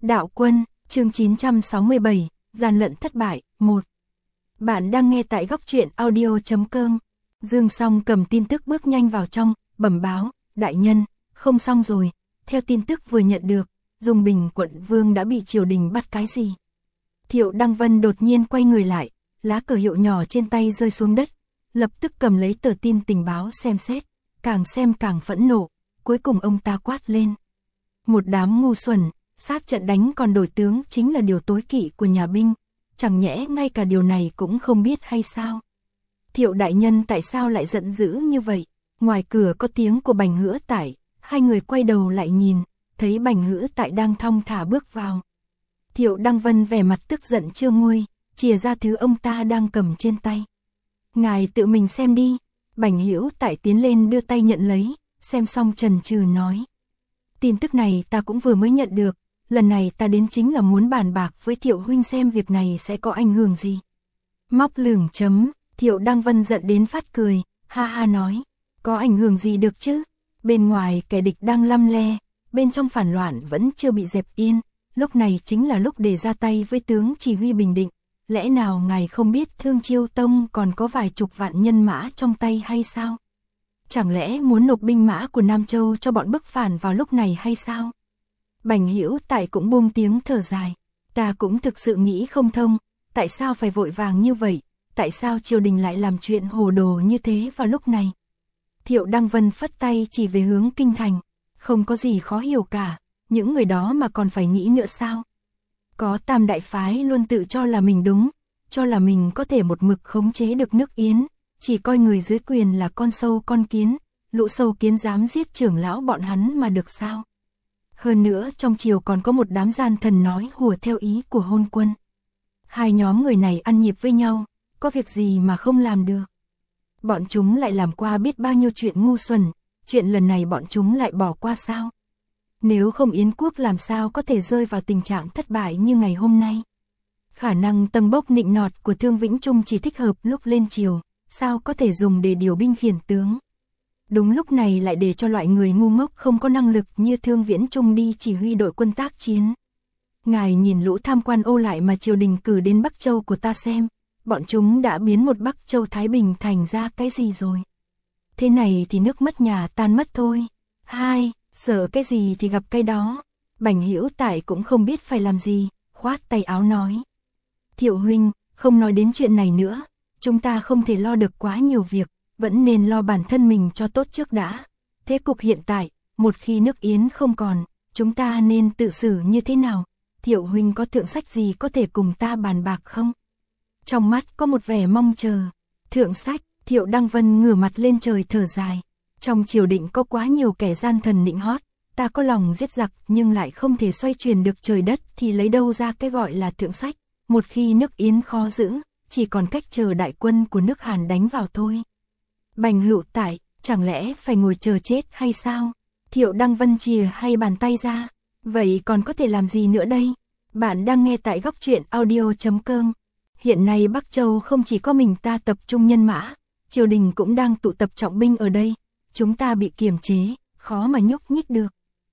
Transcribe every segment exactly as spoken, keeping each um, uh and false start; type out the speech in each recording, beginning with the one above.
Đạo Quân, chương chín trăm sáu mươi bảy, gian lận thất bại, một. Bạn đang nghe tại góc truyện audio chấm com. Dương Song cầm tin tức bước nhanh vào trong, bẩm báo, đại nhân, không xong rồi, theo tin tức vừa nhận được, Dung Bình quận vương đã bị triều đình bắt cái gì. Thiệu Đăng Vân đột nhiên quay người lại, lá cờ hiệu nhỏ trên tay rơi xuống đất, lập tức cầm lấy tờ tin tình báo xem xét, càng xem càng phẫn nộ, cuối cùng ông ta quát lên. Một đám ngu xuẩn, sát trận đánh còn đổi tướng chính là điều tối kỵ của nhà binh, chẳng nhẽ ngay cả điều này cũng không biết hay sao? Thiệu đại nhân tại sao lại giận dữ như vậy? Ngoài cửa có tiếng của Bành Hữu Tại, hai người quay đầu lại nhìn, thấy Bành Hữu Tại đang thong thả bước vào. Thiệu Đăng Vân vẻ mặt tức giận chưa nguôi, chìa ra thứ ông ta đang cầm trên tay. Ngài tự mình xem đi. Bành Hữu Tại tiến lên đưa tay nhận lấy, xem xong chần chừ nói. Tin tức này ta cũng vừa mới nhận được, lần này ta đến chính là muốn bàn bạc với Thiệu huynh xem việc này sẽ có ảnh hưởng gì. Móc lửng chấm, Thiệu Đăng Vân giận đến phát cười, ha ha nói, có ảnh hưởng gì được chứ, bên ngoài kẻ địch đang lăm le, bên trong phản loạn vẫn chưa bị dẹp yên, lúc này chính là lúc để ra tay với tướng chỉ huy Bình Định, lẽ nào ngài không biết Thương Chiêu Tông còn có vài chục vạn nhân mã trong tay hay sao? Chẳng lẽ muốn nộp binh mã của Nam Châu cho bọn bức phản vào lúc này hay sao? Bành Hữu Tại cũng buông tiếng thở dài, ta cũng thực sự nghĩ không thông, tại sao phải vội vàng như vậy, tại sao triều đình lại làm chuyện hồ đồ như thế vào lúc này? Thiệu Đăng Vân phất tay chỉ về hướng kinh thành, không có gì khó hiểu cả, những người đó mà còn phải nghĩ nữa sao? Có tam đại phái luôn tự cho là mình đúng, cho là mình có thể một mực khống chế được nước Yến, chỉ coi người dưới quyền là con sâu con kiến, lũ sâu kiến dám giết trưởng lão bọn hắn mà được sao? Hơn nữa trong triều còn có một đám gian thần nói hùa theo ý của hôn quân. Hai nhóm người này ăn nhịp với nhau, có việc gì mà không làm được. Bọn chúng lại làm qua biết bao nhiêu chuyện ngu xuẩn, chuyện lần này bọn chúng lại bỏ qua sao? Nếu không Yến quốc làm sao có thể rơi vào tình trạng thất bại như ngày hôm nay? Khả năng tâng bốc nịnh nọt của Thương Vĩnh Trung chỉ thích hợp lúc lên triều, sao có thể dùng để điều binh khiển tướng? Đúng lúc này lại để cho loại người ngu ngốc không có năng lực như Thương Viễn Trung đi chỉ huy đội quân tác chiến. Ngài nhìn lũ tham quan ô lại mà triều đình cử đến Bắc Châu của ta xem, bọn chúng đã biến một Bắc Châu Thái Bình thành ra cái gì rồi? Thế này thì nước mất nhà tan mất thôi. Hai, sợ cái gì thì gặp cái đó. Bành Hữu Tại cũng không biết phải làm gì, khoát tay áo nói. Thiệu huynh, không nói đến chuyện này nữa, chúng ta không thể lo được quá nhiều việc, vẫn nên lo bản thân mình cho tốt trước đã. Thế cục hiện tại, một khi nước Yến không còn, chúng ta nên tự xử như thế nào? Thiệu huynh có thượng sách gì có thể cùng ta bàn bạc không? Trong mắt có một vẻ mong chờ. Thượng sách, Thiệu Đăng Vân ngửa mặt lên trời thở dài. Trong triều định có quá nhiều kẻ gian thần nịnh hót, ta có lòng giết giặc nhưng lại không thể xoay chuyển được trời đất thì lấy đâu ra cái gọi là thượng sách. Một khi nước Yến khó giữ, chỉ còn cách chờ đại quân của nước Hàn đánh vào thôi. Bành Hữu Tại, chẳng lẽ phải ngồi chờ chết hay sao? Thiệu Đăng Vân chìa hay bàn tay ra, vậy còn có thể làm gì nữa đây? Bạn đang nghe tại góc truyện audio chấm com. Hiện nay Bắc Châu không chỉ có mình ta tập trung nhân mã, triều đình cũng đang tụ tập trọng binh ở đây, chúng ta bị kiềm chế, khó mà nhúc nhích được.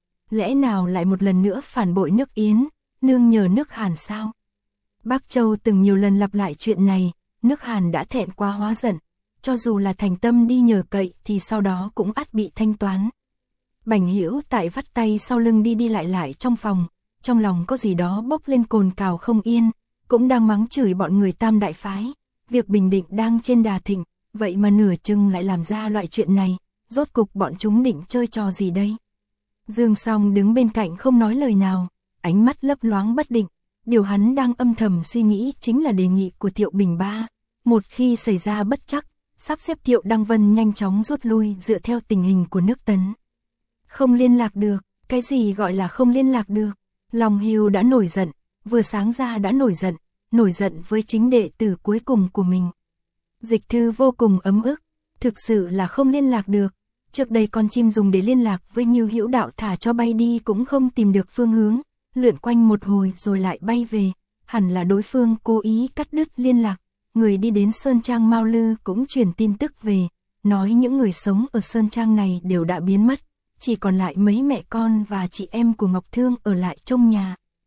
Lẽ nào lại một lần nữa phản bội nước Yến, nương nhờ nước Hàn sao? Bắc Châu từng nhiều lần lặp lại chuyện này, nước Hàn đã thẹn quá hóa giận, cho dù là thành tâm đi nhờ cậy thì sau đó cũng ắt bị thanh toán. Bành Hữu Tại vắt tay sau lưng đi đi lại lại trong phòng, trong lòng có gì đó bốc lên cồn cào không yên, cũng đang mắng chửi bọn người tam đại phái, việc Bình Định đang trên đà thịnh, vậy mà nửa chừng lại làm ra loại chuyện này, rốt cục bọn chúng định chơi trò gì đây? Dương Song đứng bên cạnh không nói lời nào, ánh mắt lấp loáng bất định, điều hắn đang âm thầm suy nghĩ chính là đề nghị của Thiệu Bình Ba, một khi xảy ra bất trắc, sắp xếp Thiệu Đăng Vân nhanh chóng rút lui dựa theo tình hình của nước Tấn. Không liên lạc được, cái gì gọi là không liên lạc được? Lòng Hưu đã nổi giận, vừa sáng ra đã nổi giận, nổi giận với chính đệ tử cuối cùng của mình. Dịch Thư vô cùng ấm ức, thực sự là không liên lạc được. Trước đây con chim dùng để liên lạc với Ngưu Hữu Đạo thả cho bay đi cũng không tìm được phương hướng, lượn quanh một hồi rồi lại bay về, hẳn là đối phương cố ý cắt đứt liên lạc. Người đi đến Sơn Trang Mao Lư cũng truyền tin tức về, nói những người sống ở Sơn Trang này đều đã biến mất, chỉ còn lại mấy mẹ con và chị em của Ngọc Thương ở lại trong nhà.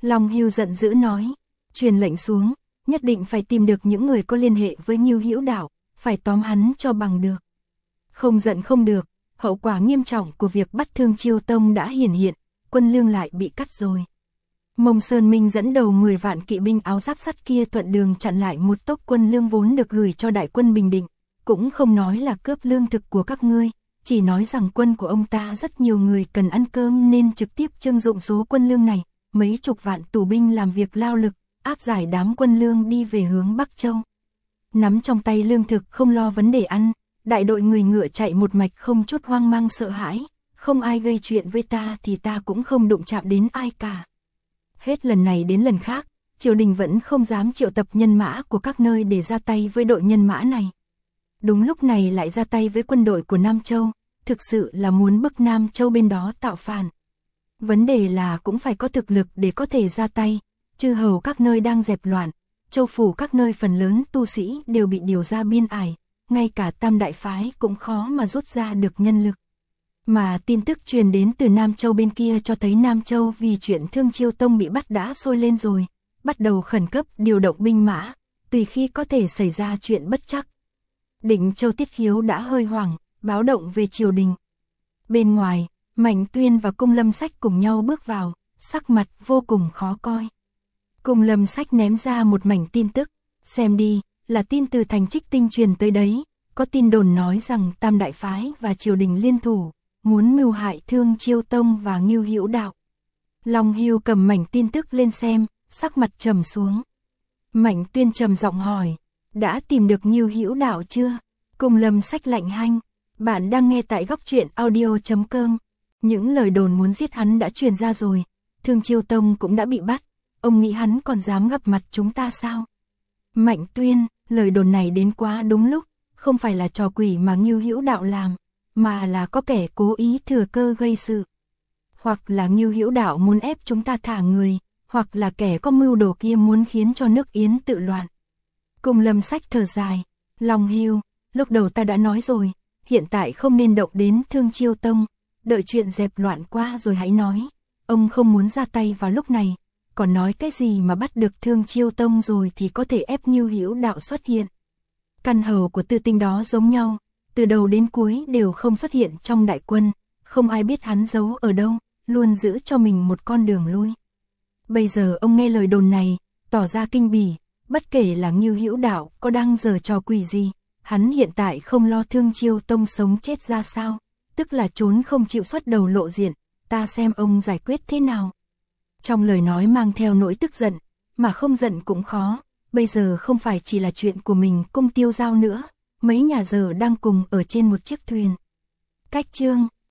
Long Hưu giận dữ nói, truyền lệnh xuống, nhất định phải tìm được những người có liên hệ với Ngưu Hữu Đạo, phải tóm hắn cho bằng được. Không giận không được, hậu quả nghiêm trọng của việc bắt Thương Chiêu Tông đã hiển hiện, quân lương lại bị cắt rồi. Mông Sơn Minh dẫn đầu mười vạn kỵ binh áo giáp sắt kia thuận đường chặn lại một tốc quân lương vốn được gửi cho đại quân Bình Định, cũng không nói là cướp lương thực của các ngươi, chỉ nói rằng quân của ông ta rất nhiều người cần ăn cơm nên trực tiếp trưng dụng số quân lương này, mấy chục vạn tù binh làm việc lao lực, áp giải đám quân lương đi về hướng Bắc Châu. Nắm trong tay lương thực không lo vấn đề ăn, đại đội người ngựa chạy một mạch không chút hoang mang sợ hãi, không ai gây chuyện với ta thì ta cũng không đụng chạm đến ai cả. Hết lần này đến lần khác, triều đình vẫn không dám triệu tập nhân mã của các nơi để ra tay với đội nhân mã này. Đúng lúc này lại ra tay với quân đội của Nam Châu, thực sự là muốn bức Nam Châu bên đó tạo phản. Vấn đề là cũng phải có thực lực để có thể ra tay, chư hầu các nơi đang dẹp loạn, châu phủ các nơi phần lớn tu sĩ đều bị điều ra biên ải, ngay cả Tam Đại Phái cũng khó mà rút ra được nhân lực. Mà tin tức truyền đến từ Nam Châu bên kia cho thấy Nam Châu vì chuyện Thương Chiêu Tông bị bắt đã sôi lên rồi, bắt đầu khẩn cấp điều động binh mã, tùy khi có thể xảy ra chuyện bất trắc. Định Châu Tiết Khiếu đã hơi hoảng, báo động về triều đình. Bên ngoài, Mạnh Tuyên và Cung Lâm Sách cùng nhau bước vào, sắc mặt vô cùng khó coi. Cung Lâm Sách ném ra một mảnh tin tức, xem đi, là tin từ thành Trích Tinh truyền tới đấy, có tin đồn nói rằng Tam Đại Phái và triều đình liên thủ, muốn mưu hại Thương Chiêu Tông và Ngưu Hữu Đạo. Long Hưu cầm mảnh tin tức lên xem, sắc mặt trầm xuống. Mạnh Tuyên trầm giọng hỏi, đã tìm được Ngưu Hữu Đạo chưa? Cung Lâm Sách lạnh hanh, bạn đang nghe tại góc truyện audio chấm com. Những lời đồn muốn giết hắn đã truyền ra rồi, Thương Chiêu Tông cũng đã bị bắt, ông nghĩ hắn còn dám gặp mặt chúng ta sao? Mạnh Tuyên, lời đồn này đến quá đúng lúc, không phải là trò quỷ mà Ngưu Hữu Đạo làm, mà là có kẻ cố ý thừa cơ gây sự. Hoặc là Ngưu Hữu Đạo muốn ép chúng ta thả người, hoặc là kẻ có mưu đồ kia muốn khiến cho nước Yến tự loạn. Cung Lâm Sách thở dài, Long Hưu, lúc đầu ta đã nói rồi, hiện tại không nên động đến Thương Chiêu Tông, đợi chuyện dẹp loạn qua rồi hãy nói. Ông không muốn ra tay vào lúc này, còn nói cái gì mà bắt được Thương Chiêu Tông rồi thì có thể ép Ngưu Hữu Đạo xuất hiện. Căn hầu của Tư Tinh đó giống nhau, từ đầu đến cuối đều không xuất hiện trong đại quân, không ai biết hắn giấu ở đâu, luôn giữ cho mình một con đường lui. Bây giờ ông nghe lời đồn này, tỏ ra kinh bỉ, bất kể là Ngưu Hữu Đạo có đang giở trò quỷ gì, hắn hiện tại không lo Thương Chiêu Tông sống chết ra sao, tức là trốn không chịu xuất đầu lộ diện, ta xem ông giải quyết thế nào. Trong lời nói mang theo nỗi tức giận, mà không giận cũng khó, bây giờ không phải chỉ là chuyện của mình Cung Tiêu Giao nữa, mấy nhà giờ đang cùng ở trên một chiếc thuyền. Cách chương